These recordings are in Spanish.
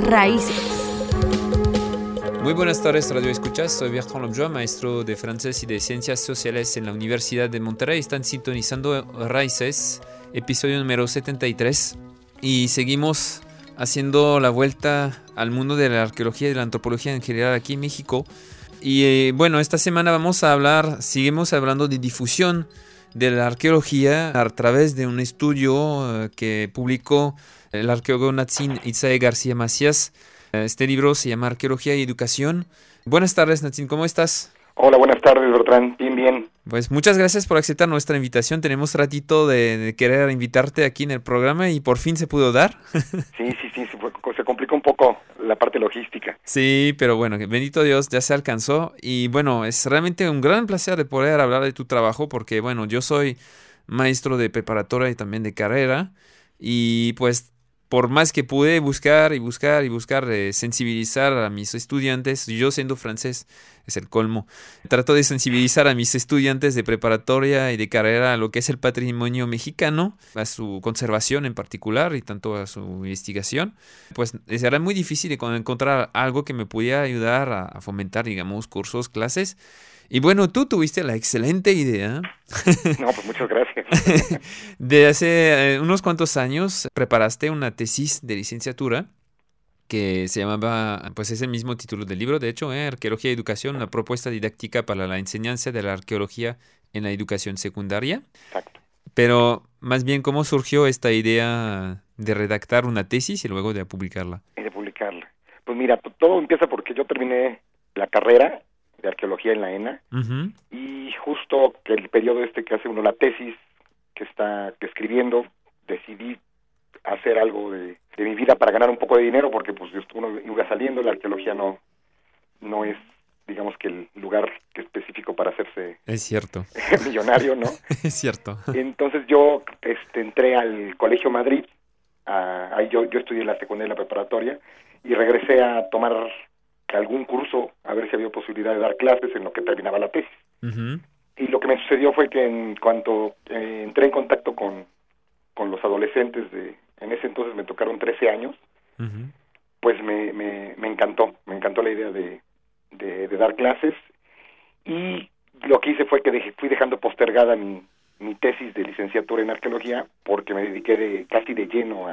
Raíces. Muy buenas tardes, Radio Escuchas. Soy Bertrand Lobjoa, maestro de francés y de ciencias sociales en la Universidad de Monterrey. Están sintonizando Raíces, episodio número 73. Y seguimos haciendo la vuelta al mundo de la arqueología y de la antropología en general aquí en México. Y bueno, esta semana seguimos hablando de difusión de la arqueología a través de un estudio que publicó el arqueólogo Natzin Itzae García Macías. Este libro se llama Arqueología y Educación. Buenas tardes, Natzin, ¿cómo estás? Hola, buenas tardes, Bertrand. Bien. Pues muchas gracias por aceptar nuestra invitación. Tenemos ratito de querer invitarte aquí en el programa y por fin se pudo dar. Sí, se complicó un poco la parte logística. Sí, pero bueno, bendito Dios, ya se alcanzó. Y bueno, es realmente un gran placer de poder hablar de tu trabajo porque, bueno, yo soy maestro de preparatoria y también de carrera. Y pues por más que pude buscar, sensibilizar a mis estudiantes, yo siendo francés, es el colmo, trato de sensibilizar a mis estudiantes de preparatoria y de carrera a lo que es el patrimonio mexicano, a su conservación en particular y tanto a su investigación, pues será muy difícil encontrar algo que me pudiera ayudar a fomentar, digamos, cursos, clases. Y bueno, tú tuviste la excelente idea. No, pues muchas gracias. De hace unos cuantos años preparaste una tesis de licenciatura que se llamaba, pues es el mismo título del libro, de hecho, Arqueología y Educación, una propuesta didáctica para la enseñanza de la arqueología en la educación secundaria. Exacto. Pero más bien, ¿cómo surgió esta idea de redactar una tesis y luego de publicarla? Pues mira, todo empieza porque yo terminé la carrera de arqueología en la ENA, Uh-huh. y justo que el periodo que hace uno la tesis, que está escribiendo, decidí hacer algo de mi vida para ganar un poco de dinero, porque pues uno iba saliendo, la arqueología no es, digamos, que el lugar específico para hacerse Es cierto. millonario, ¿no? Es cierto. Entonces yo entré al Colegio Madrid, ahí yo estudié la secundaria y la preparatoria, y regresé a tomar algún curso, a ver si había posibilidad de dar clases en lo que terminaba la tesis. Uh-huh. Y lo que me sucedió fue que en cuanto entré en contacto con los adolescentes en ese entonces me tocaron 13 años, Uh-huh. pues me encantó la idea de dar clases, y lo que hice fue que fui dejando postergada mi tesis de licenciatura en arqueología porque me dediqué casi de lleno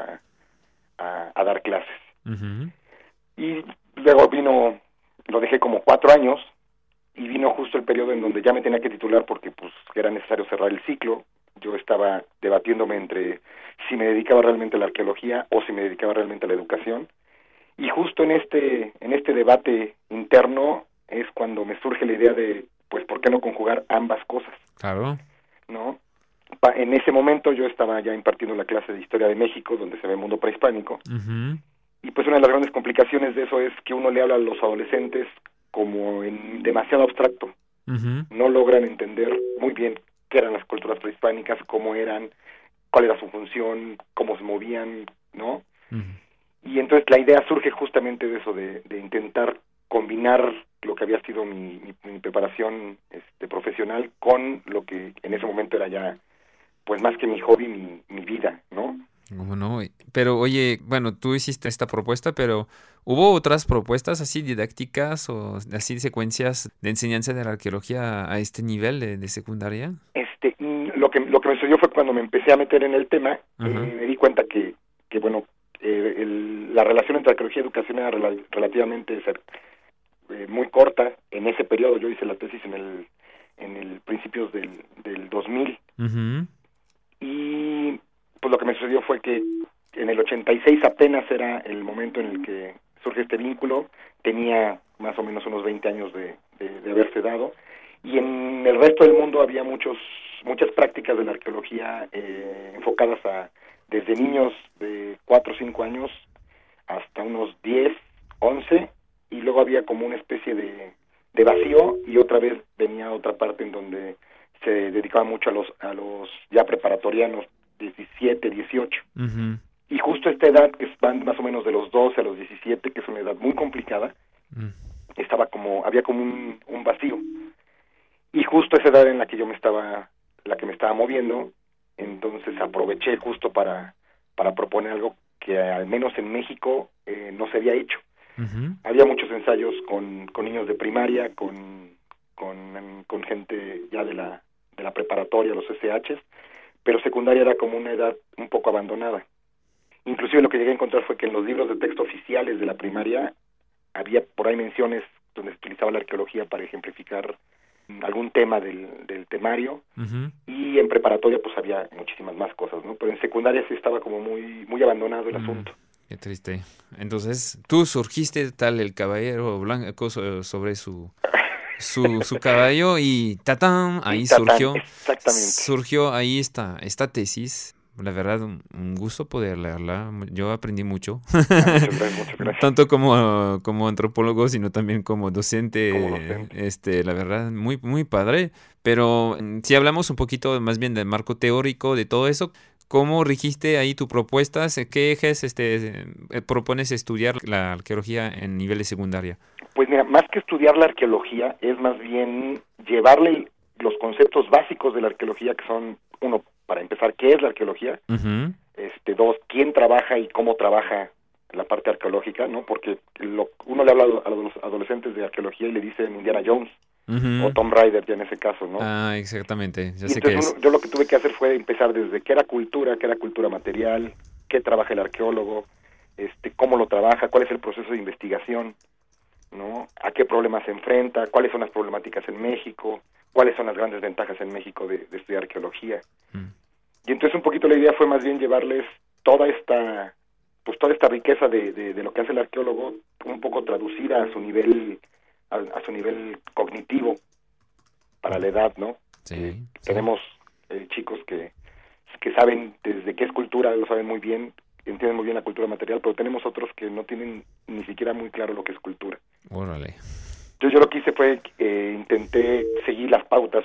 a dar clases. Uh-huh. Y luego lo dejé como 4 años, y vino justo el periodo en donde ya me tenía que titular porque pues era necesario cerrar el ciclo. Yo estaba debatiéndome entre si me dedicaba realmente a la arqueología o si me dedicaba realmente a la educación. Y justo en este debate interno es cuando me surge la idea de, pues, ¿por qué no conjugar ambas cosas? Claro. ¿No? En ese momento yo estaba ya impartiendo la clase de Historia de México, donde se ve el mundo prehispánico. Uh-huh. Y pues una de las grandes complicaciones de eso es que uno le habla a los adolescentes como en demasiado abstracto. Uh-huh. No logran entender muy bien qué eran las culturas prehispánicas, cómo eran, cuál era su función, cómo se movían, ¿no? Uh-huh. Y entonces la idea surge justamente de eso, de intentar combinar lo que había sido mi preparación profesional con lo que en ese momento era ya, pues más que mi hobby, mi vida, ¿no? ¿Cómo no? Pero oye, bueno, tú hiciste esta propuesta, pero ¿hubo otras propuestas así didácticas o así secuencias de enseñanza de la arqueología a este nivel de secundaria? Lo que me sucedió fue cuando me empecé a meter en el tema, Uh-huh. me di cuenta que bueno, la relación entre arqueología y educación era relativamente muy corta. En ese periodo yo hice la tesis en el principios del 2000, Uh-huh. y pues lo que me sucedió fue que en el 86 apenas era el momento en el que surge este vínculo. Tenía más o menos unos 20 años de haberse dado, y en el resto del mundo había muchas prácticas de la arqueología enfocadas desde niños de 4 o 5 años hasta unos 10, 11, y luego había como una especie de vacío, y otra vez venía otra parte en donde se dedicaba mucho a los ya preparatorianos, 17, 18. Uh-huh. Y justo esta edad, que van más o menos de los 12 a los 17, que es una edad muy complicada, había como un vacío. Y justo esa edad en la que me estaba moviendo, entonces aproveché justo para proponer algo que al menos en México no se había hecho. Ujú. Había muchos ensayos con niños de primaria, con gente ya de la preparatoria, los SHs, pero secundaria era como una edad un poco abandonada. Inclusive lo que llegué a encontrar fue que en los libros de texto oficiales de la primaria había por ahí menciones donde se utilizaba la arqueología para ejemplificar algún tema del temario, Ujú. y en preparatoria pues había muchísimas más cosas, ¿no? Pero en secundaria sí estaba como muy abandonado el asunto. Qué triste. Entonces, tú surgiste tal el caballero blanco sobre su caballo y ¡tatán! Ahí Y tatán, surgió exactamente. ahí esta tesis. La verdad, un gusto poder leerla. Yo aprendí mucho, Muchas gracias. tanto como antropólogo, sino también como Como docente. docente. La verdad, muy padre. Pero si hablamos un poquito más bien del marco teórico de todo eso, ¿cómo rigiste ahí tu propuesta? ¿Qué ejes propones estudiar la arqueología en nivel de secundaria? Pues mira, más que estudiar la arqueología, es más bien llevarle los conceptos básicos de la arqueología, que son, uno, para empezar, ¿qué es la arqueología? Ujú. Dos, ¿quién trabaja y cómo trabaja la parte arqueológica? ¿No? Porque uno le habla a los adolescentes de arqueología y le dicen Indiana Jones o Ujú. Tomb Raider, ya en ese caso, ¿no? Ah, exactamente. Ya Y sé qué entonces es. yo lo que tuve que hacer fue empezar desde qué era cultura material, qué trabaja el arqueólogo, cómo lo trabaja, cuál es el proceso de investigación, ¿no? A qué problemas se enfrenta, cuáles son las problemáticas en México, cuáles son las grandes ventajas en México de estudiar arqueología. Mm. Y entonces un poquito la idea fue más bien llevarles toda esta riqueza de lo que hace el arqueólogo, un poco traducida a su nivel su nivel cognitivo para la edad, ¿no? Sí, sí. Tenemos chicos que saben desde qué es cultura, lo saben muy bien, entienden muy bien la cultura material, pero tenemos otros que no tienen ni siquiera muy claro lo que es cultura. Órale. Entonces yo lo que hice fue, intenté seguir las pautas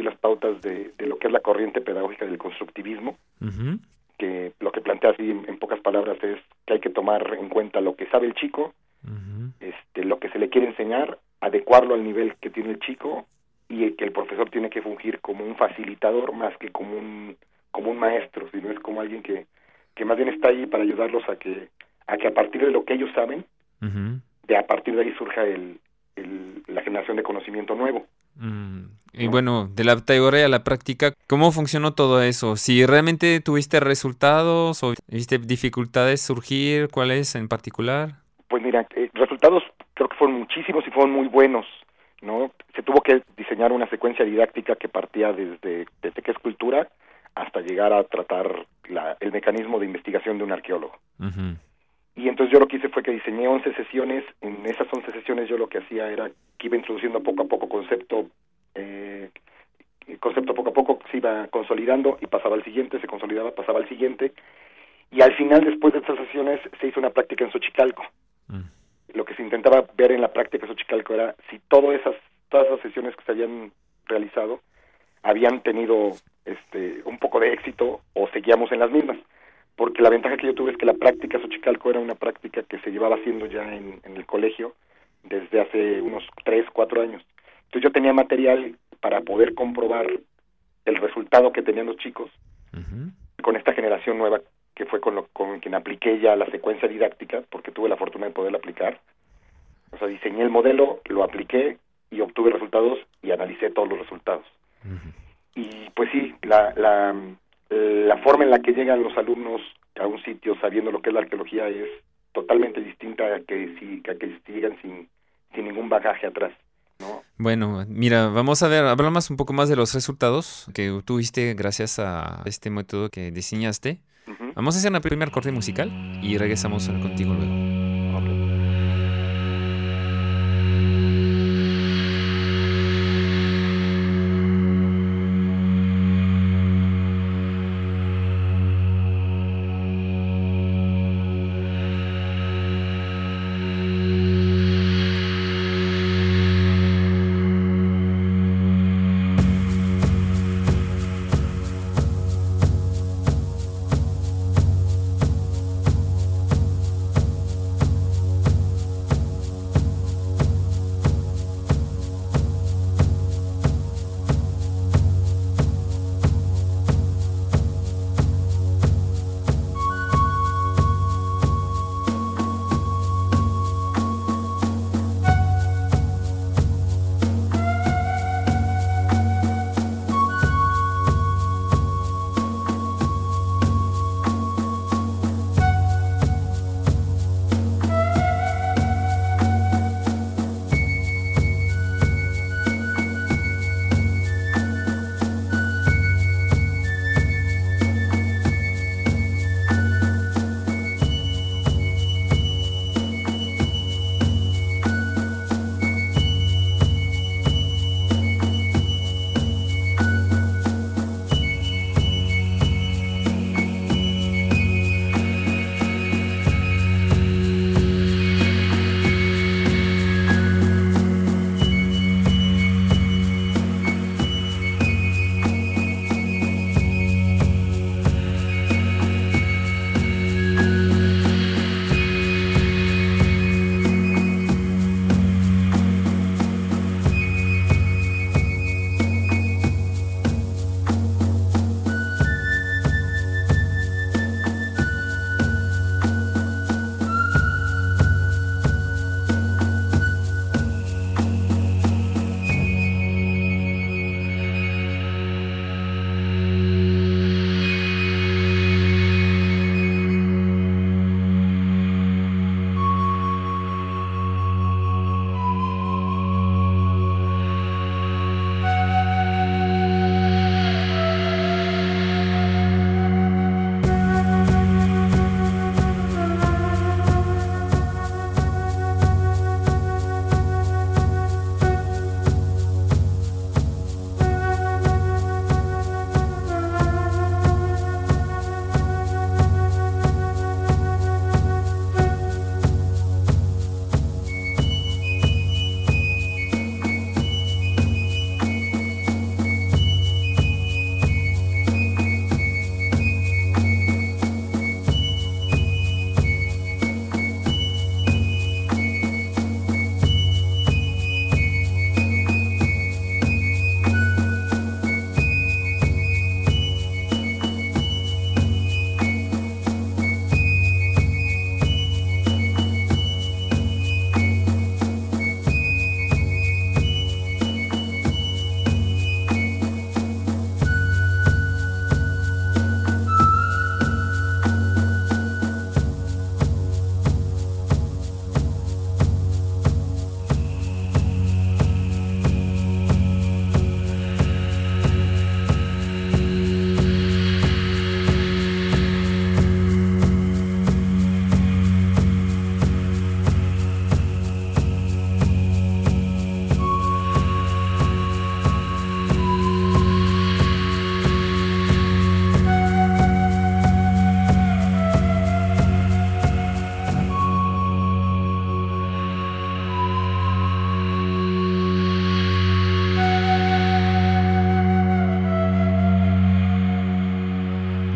de lo que es la corriente pedagógica del constructivismo, Ujú. que lo que plantea así en pocas palabras es que hay que tomar en cuenta lo que sabe el chico, Ujú. lo que se le quiere enseñar, adecuarlo al nivel que tiene el chico, y que el profesor tiene que fungir como un facilitador más que como un maestro, sino es como alguien que más bien está ahí para ayudarlos a que a partir de lo que ellos saben, Ujú. a partir de ahí surja la generación de conocimiento nuevo, Y ¿no? bueno, de la teoría a la práctica, ¿cómo funcionó todo eso? Si realmente tuviste resultados o viste dificultades surgir, ¿cuáles en particular? Pues mira, resultados creo que fueron muchísimos y fueron muy buenos, ¿no? Se tuvo que diseñar una secuencia didáctica que partía desde qué es cultura hasta llegar a tratar el mecanismo de investigación de un arqueólogo. Ujú. Y entonces yo lo que hice fue que diseñé 11 sesiones. En esas 11 sesiones yo lo que hacía era que iba introduciendo poco a poco concepto, el concepto poco a poco se iba consolidando y pasaba al siguiente, se consolidaba, pasaba al siguiente, y al final, después de estas sesiones, se hizo una práctica en Xochicalco. Mm. Lo que se intentaba ver en la práctica de Xochicalco era si todas esas sesiones que se habían realizado habían tenido un poco de éxito o seguíamos en las mismas, porque la ventaja que yo tuve es que la práctica Xochicalco era una práctica que se llevaba haciendo ya en el colegio desde hace unos 3, 4 años. Entonces yo tenía material para poder comprobar el resultado que tenían los chicos Ujú. con esta generación nueva, que fue con quien apliqué ya la secuencia didáctica, porque tuve la fortuna de poderla aplicar. O sea, diseñé el modelo, lo apliqué y obtuve resultados y analicé todos los resultados. Ujú. Y pues sí, la forma en la que llegan los alumnos a un sitio sabiendo lo que es la arqueología es totalmente distinta a que si llegan sin ningún bagaje atrás, ¿no? Bueno, mira, vamos a ver, hablamos un poco más de los resultados que tuviste gracias a este método que diseñaste. Uh-huh. Vamos a hacer una primer corte musical y regresamos contigo luego. Okay.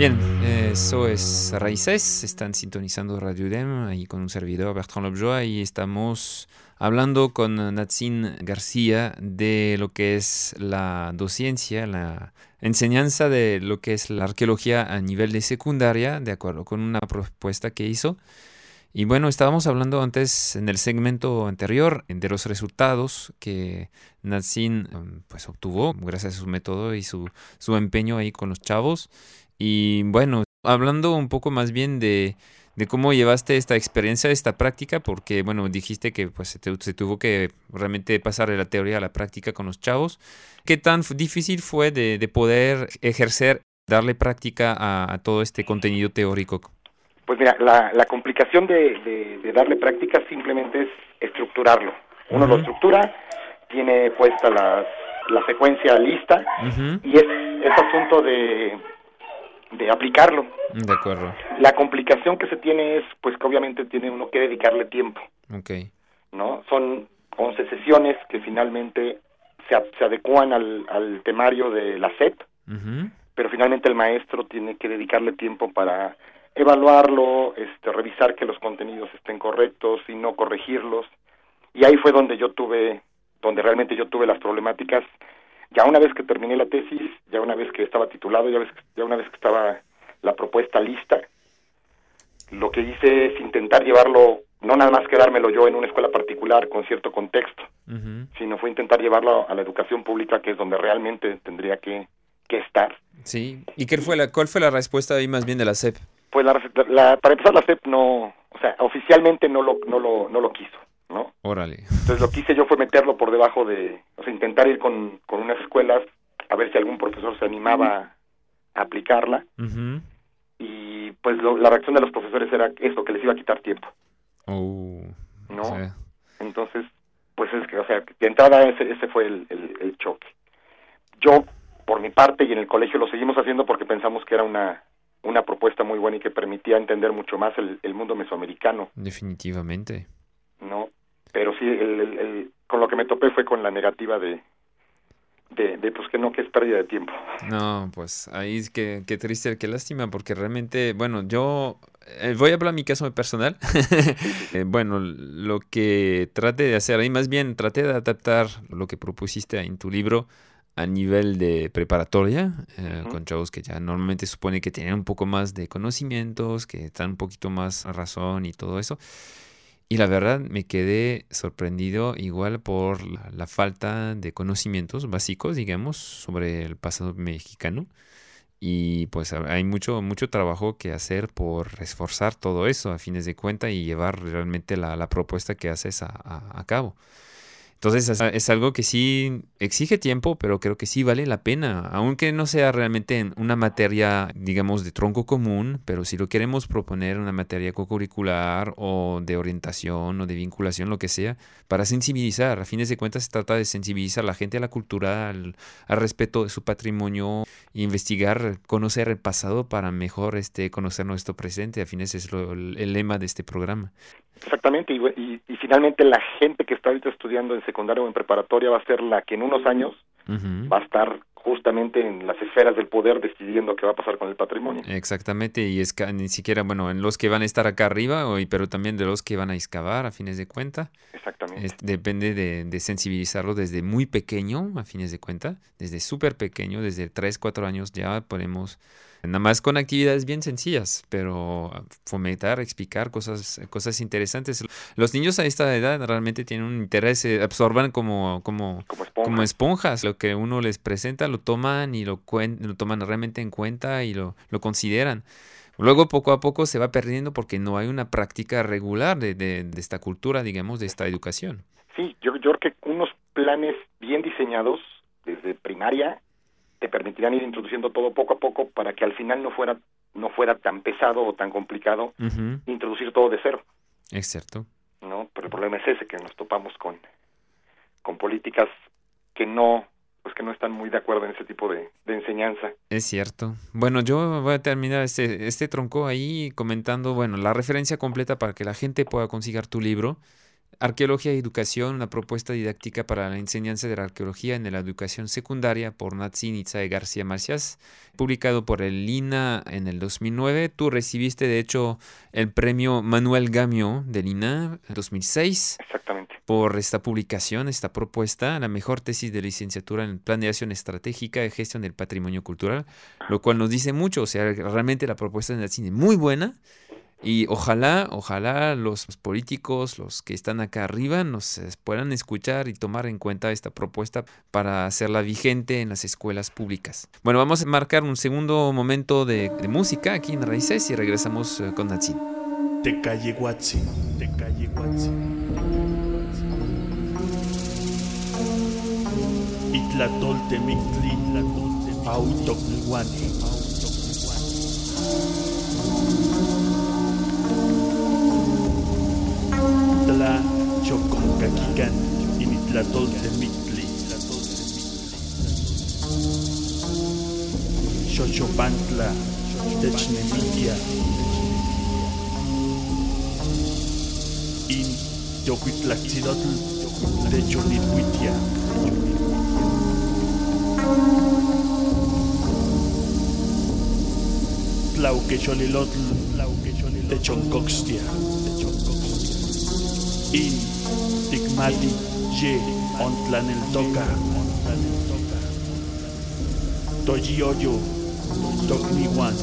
Bien, eso es Raíces, están sintonizando Radio UDEM, ahí con un servidor, Bertrand Lobjoa, y estamos hablando con Natzin García de lo que es la docencia, la enseñanza de lo que es la arqueología a nivel de secundaria, de acuerdo con una propuesta que hizo. Y bueno, estábamos hablando antes en el segmento anterior de los resultados que Natzin pues obtuvo gracias a su método y su empeño ahí con los chavos. Y bueno, hablando un poco más bien de cómo llevaste esta experiencia, esta práctica, porque bueno, dijiste que pues se tuvo que realmente pasar de la teoría a la práctica con los chavos. ¿Qué tan difícil fue de poder ejercer, darle práctica a todo este contenido teórico? Pues mira, la complicación de darle práctica simplemente es estructurarlo. Uno lo estructura, tiene puesta la secuencia lista y es asunto de aplicarlo. De acuerdo. La complicación que se tiene es, pues que obviamente tiene uno que dedicarle tiempo. Okay. ¿No? Son 11 sesiones que finalmente se adecúan al temario de la SEP, pero finalmente el maestro tiene que dedicarle tiempo para evaluarlo, revisar que los contenidos estén correctos y no corregirlos. Y ahí fue donde realmente yo tuve las problemáticas. Ya una vez que terminé la tesis, ya una vez que estaba titulado, ya una vez que estaba la propuesta lista, lo que hice es intentar llevarlo, no nada más quedármelo yo en una escuela particular con cierto contexto, sino fue intentar llevarlo a la educación pública, que es donde realmente tendría que estar. Sí. ¿Y cuál fue la respuesta ahí más bien de la SEP? Pues para empezar la SEP no, o sea, oficialmente no lo quiso, ¿no? Órale. Entonces lo que hice yo fue meterlo por debajo o sea, intentar ir con unas escuelas a ver si algún profesor se animaba a aplicarla. Y pues la reacción de los profesores era esto, que les iba a quitar tiempo. ¿No? O sea. Entonces, pues es que, o sea, de entrada ese fue el choque. Yo, por mi parte, y en el colegio lo seguimos haciendo porque pensamos que era una propuesta muy buena y que permitía entender mucho más el mundo mesoamericano. Definitivamente. No, pero sí, con lo que me topé fue con la negativa de pues que es pérdida de tiempo. No, pues ahí es que triste, qué lástima, porque realmente, bueno, yo voy a hablar mi caso personal. Bueno, lo que traté de hacer ahí, más bien traté de adaptar lo que propusiste en tu libro a nivel de preparatoria, con chavos que ya normalmente supone que tienen un poco más de conocimientos, que están un poquito más a razón y todo eso. Y la verdad me quedé sorprendido igual por la falta de conocimientos básicos, digamos, sobre el pasado mexicano. Y pues hay mucho trabajo que hacer por reforzar todo eso a fines de cuenta y llevar realmente la propuesta que haces a cabo. Entonces es algo que sí exige tiempo, pero creo que sí vale la pena, aunque no sea realmente una materia, digamos, de tronco común, pero si lo queremos proponer una materia co-curricular o de orientación o de vinculación, lo que sea, para sensibilizar. A fines de cuentas se trata de sensibilizar a la gente a la cultura, al respeto de su patrimonio, e investigar, conocer el pasado para mejor conocer nuestro presente. A fines es el lema de este programa. Exactamente, y finalmente la gente que está ahorita estudiando en secundaria o en preparatoria va a ser la que en unos años va a estar justamente en las esferas del poder decidiendo qué va a pasar con el patrimonio. Exactamente, y es que ni siquiera, bueno, en los que van a estar acá arriba, pero también de los que van a excavar a fines de cuenta. Exactamente. Depende de sensibilizarlo desde muy pequeño, a fines de cuenta, desde súper pequeño, desde 3, 4 años ya podemos, nada más con actividades bien sencillas, pero fomentar, explicar cosas interesantes. Los niños a esta edad realmente tienen un interés, absorban como esponjas. Lo que uno les presenta lo toman y lo toman realmente en cuenta y lo consideran. Luego poco a poco se va perdiendo porque no hay una práctica regular de esta cultura, digamos, de esta educación. Sí, yo creo que unos planes bien diseñados desde primaria te permitirían ir introduciendo todo poco a poco para que al final no fuera tan pesado o tan complicado introducir todo de cero. Exacto. ¿No? Pero el problema es ese, que nos topamos con políticas que no están muy de acuerdo en ese tipo de enseñanza. Es cierto. Bueno, yo voy a terminar este tronco ahí comentando, bueno, la referencia completa para que la gente pueda conseguir tu libro. Arqueología y Educación, una propuesta didáctica para la enseñanza de la arqueología en la educación secundaria por Natzin Itzae García Marcias, publicado por el INA en el 2009. Tú recibiste, de hecho, el premio Manuel Gamio del INA en 2006. Exactamente. Por esta publicación, esta propuesta, la mejor tesis de licenciatura en Planeación Estratégica y Gestión del Patrimonio Cultural, lo cual nos dice mucho. O sea, realmente la propuesta de Natzin es muy buena. Y ojalá los políticos, los que están acá arriba, nos puedan escuchar y tomar en cuenta esta propuesta para hacerla vigente en las escuelas públicas. Bueno, vamos a marcar un segundo momento de música aquí en Raíces y regresamos con Natzin. Tecayehuatzin. Itlatoltemictli, Autoclihuani. Tla Choconcaquican, Initlatoltemictli. Xochopantla, Technemitia. In Yocuitlaxidotl, Techonithuitia. Tlauquecholilotl, Techoncoxtia. In Ticmati, Ye, Ontlaneltoca. Toyioyo, Tocniwan.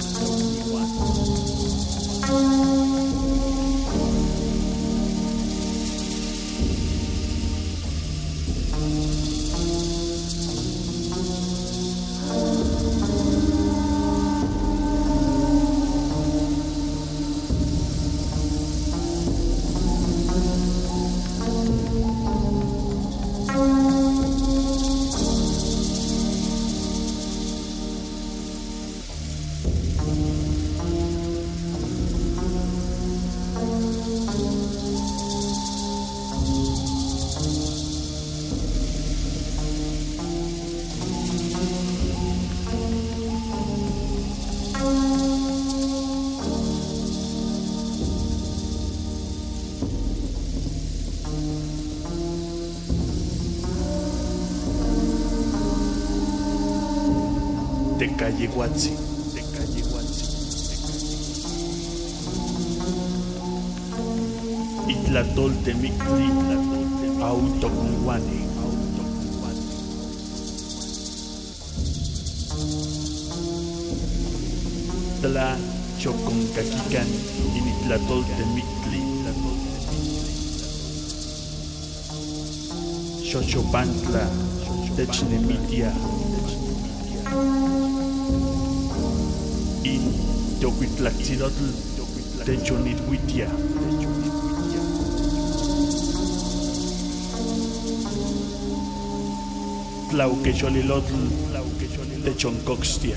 Tecayehuatzin. Itlatoltemictli, Autoclihuani. Tla Choconcaquican, Initlatoltemictli. Xochopantla, Technemitia. In Yocuitlaxidotl, Techonithuitia. Tlauquecholilotl, Techoncoxtia.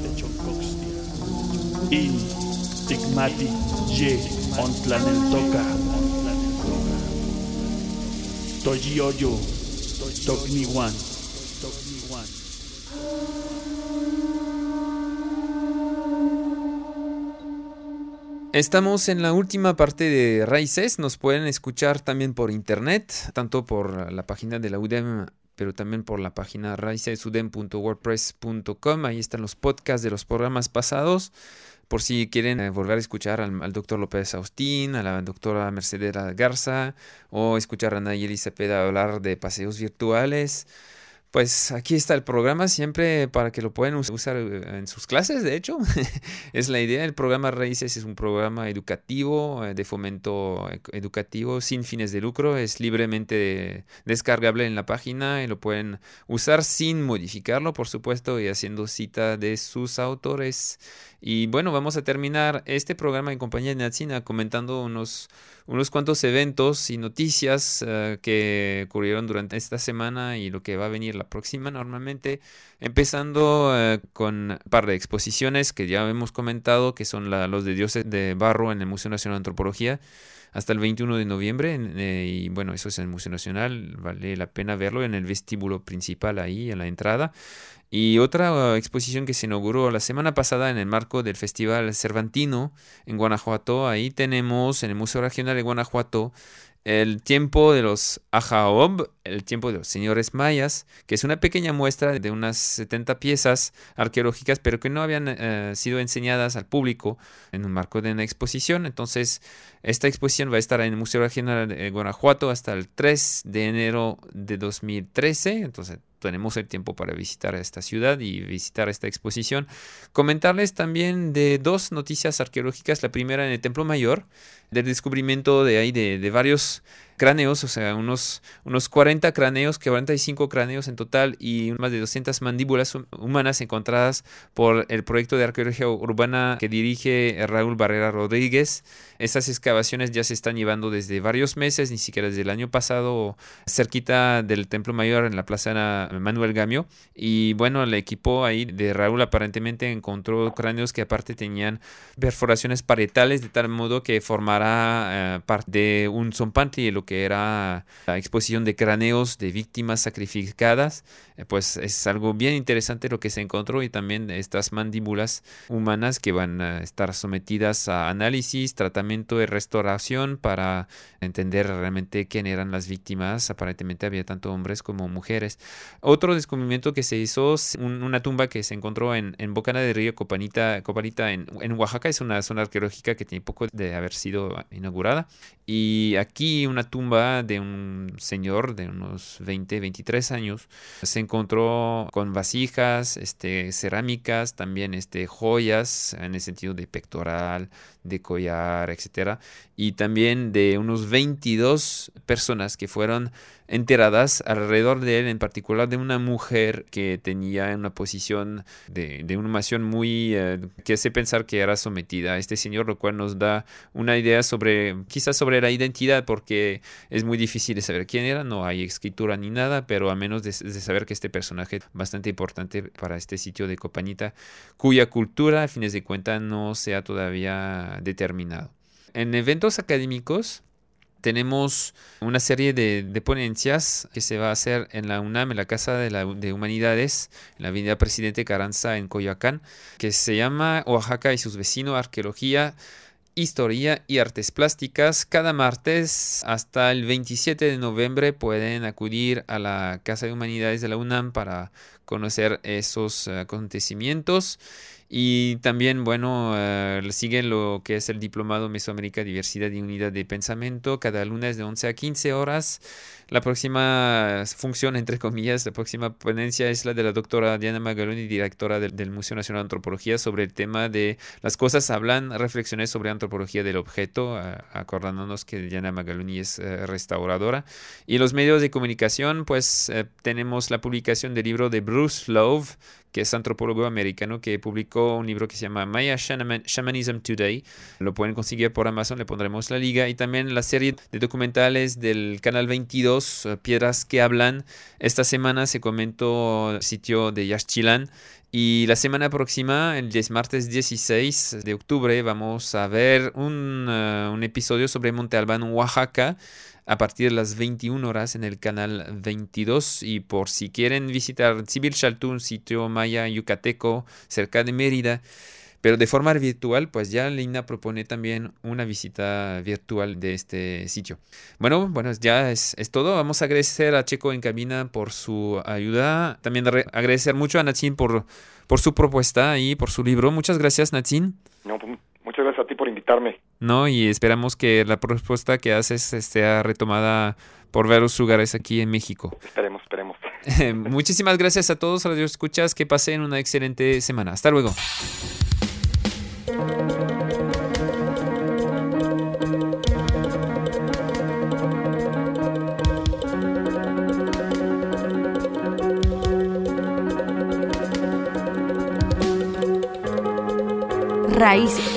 In Ticmati, Ye, Ontlaneltoca. Toyioyo, Tocniwan. Estamos en la última parte de Raíces. Nos pueden escuchar también por internet, tanto por la página de la UDEM, pero también por la página raicesudem.wordpress.com. Ahí están los podcasts de los programas pasados, por si quieren volver a escuchar al doctor López Austín, a la doctora Mercedes Garza, o escuchar a Nayeli Cepeda hablar de paseos virtuales. Pues aquí está el programa siempre para que lo puedan usar en sus clases, de hecho. Es la idea. El programa Raíces es un programa educativo, de fomento educativo, sin fines de lucro. Es libremente descargable en la página y lo pueden usar sin modificarlo, por supuesto, y haciendo cita de sus autores. Y bueno, vamos a terminar este programa en compañía de Natzin comentando unos cuantos eventos y noticias que ocurrieron durante esta semana y lo que va a venir la próxima normalmente, empezando con un par de exposiciones que ya hemos comentado, que son los de Dioses de Barro en el Museo Nacional de Antropología hasta el 21 de noviembre, y bueno, eso es en el Museo Nacional, vale la pena verlo en el vestíbulo principal ahí, en la entrada. Y otra exposición que se inauguró la semana pasada en el marco del Festival Cervantino en Guanajuato. Ahí tenemos en el Museo Regional de Guanajuato el tiempo de los Ajaob, el tiempo de los señores mayas, que es una pequeña muestra de unas 70 piezas arqueológicas, pero que no habían sido enseñadas al público en un marco de una exposición. Entonces, esta exposición va a estar en el Museo Regional de Guanajuato hasta el 3 de enero de 2013. Entonces, tenemos el tiempo para visitar esta ciudad y visitar esta exposición. Comentarles también de dos noticias arqueológicas. La primera en el Templo Mayor, del descubrimiento de ahí de varios cráneos, o sea, unos 40 cráneos, 45 cráneos en total y más de 200 mandíbulas humanas encontradas por el proyecto de arqueología urbana que dirige Raúl Barrera Rodríguez. Estas excavaciones ya se están llevando desde varios meses, ni siquiera desde el año pasado, cerquita del Templo Mayor en la Plaza Manuel Gamio. Y bueno, el equipo ahí de Raúl aparentemente encontró cráneos que aparte tenían perforaciones parietales, de tal modo que formará parte de un zompantli, lo que era la exposición de cráneos de víctimas sacrificadas. Pues es algo bien interesante lo que se encontró, y también estas mandíbulas humanas que van a estar sometidas a análisis, tratamiento y restauración para entender realmente quién eran las víctimas. Aparentemente había tanto hombres como mujeres. Otro descubrimiento que se hizo, una tumba que se encontró en Bocana del Río Copanita en Oaxaca. Es una zona arqueológica que tiene poco de haber sido inaugurada. Y aquí una tumba de un señor de unos 20, 23 años se encontró con vasijas, cerámicas, también joyas en el sentido de pectoral, de collar, etcétera, y también de unos 22 personas que fueron enterradas alrededor de él, en particular de una mujer que tenía una posición de humillación muy que hace pensar que era sometida a este señor, lo cual nos da una idea quizás sobre la identidad, porque es muy difícil de saber quién era. No hay escritura ni nada, pero a menos de saber que este personaje bastante importante para este sitio de Copanita, cuya cultura a fines de cuentas no se ha todavía determinado. En eventos académicos tenemos una serie de ponencias que se va a hacer en la UNAM, en la Casa de Humanidades, en la Avenida Presidente Carranza en Coyoacán, que se llama Oaxaca y sus vecinos, Arqueología, Historia y Artes Plásticas. Cada martes hasta el 27 de noviembre pueden acudir a la Casa de Humanidades de la UNAM para conocer esos acontecimientos. Y también, bueno, sigue lo que es el Diplomado Mesoamérica, Diversidad y Unidad de Pensamiento, cada lunes de 11 a 15 horas. La próxima función, entre comillas, la próxima ponencia es la de la doctora Diana Magaloni, directora del Museo Nacional de Antropología, sobre el tema de Las cosas hablan, reflexiones sobre antropología del objeto, acordándonos que Diana Magaloni es restauradora. Y los medios de comunicación, pues tenemos la publicación del libro de Bruce Love, que es antropólogo americano, que publicó un libro que se llama Maya Shamanism Today. Lo pueden conseguir por Amazon, le pondremos la liga. Y también la serie de documentales del Canal 22, Piedras que Hablan. Esta semana se comentó el sitio de Yaxchilán. Y la semana próxima, el martes 16 de octubre, vamos a ver un episodio sobre Monte Albán, Oaxaca, a partir de las 21 horas en el canal 22. Y por si quieren visitar Tzipilxaltu, un sitio maya yucateco cerca de Mérida, pero de forma virtual, pues ya Lina propone también una visita virtual de este sitio. Bueno, ya es todo. Vamos a agradecer a Checo en cabina por su ayuda. También agradecer mucho a Natzin por su propuesta y por su libro. Muchas gracias, Natzin. No, pues, muchas gracias a ti por invitarme. No, y esperamos que la propuesta que haces sea retomada por varios lugares aquí en México. Esperemos. Muchísimas gracias a todos, Radio Escuchas. Que pasen una excelente semana. Hasta luego. Raíces.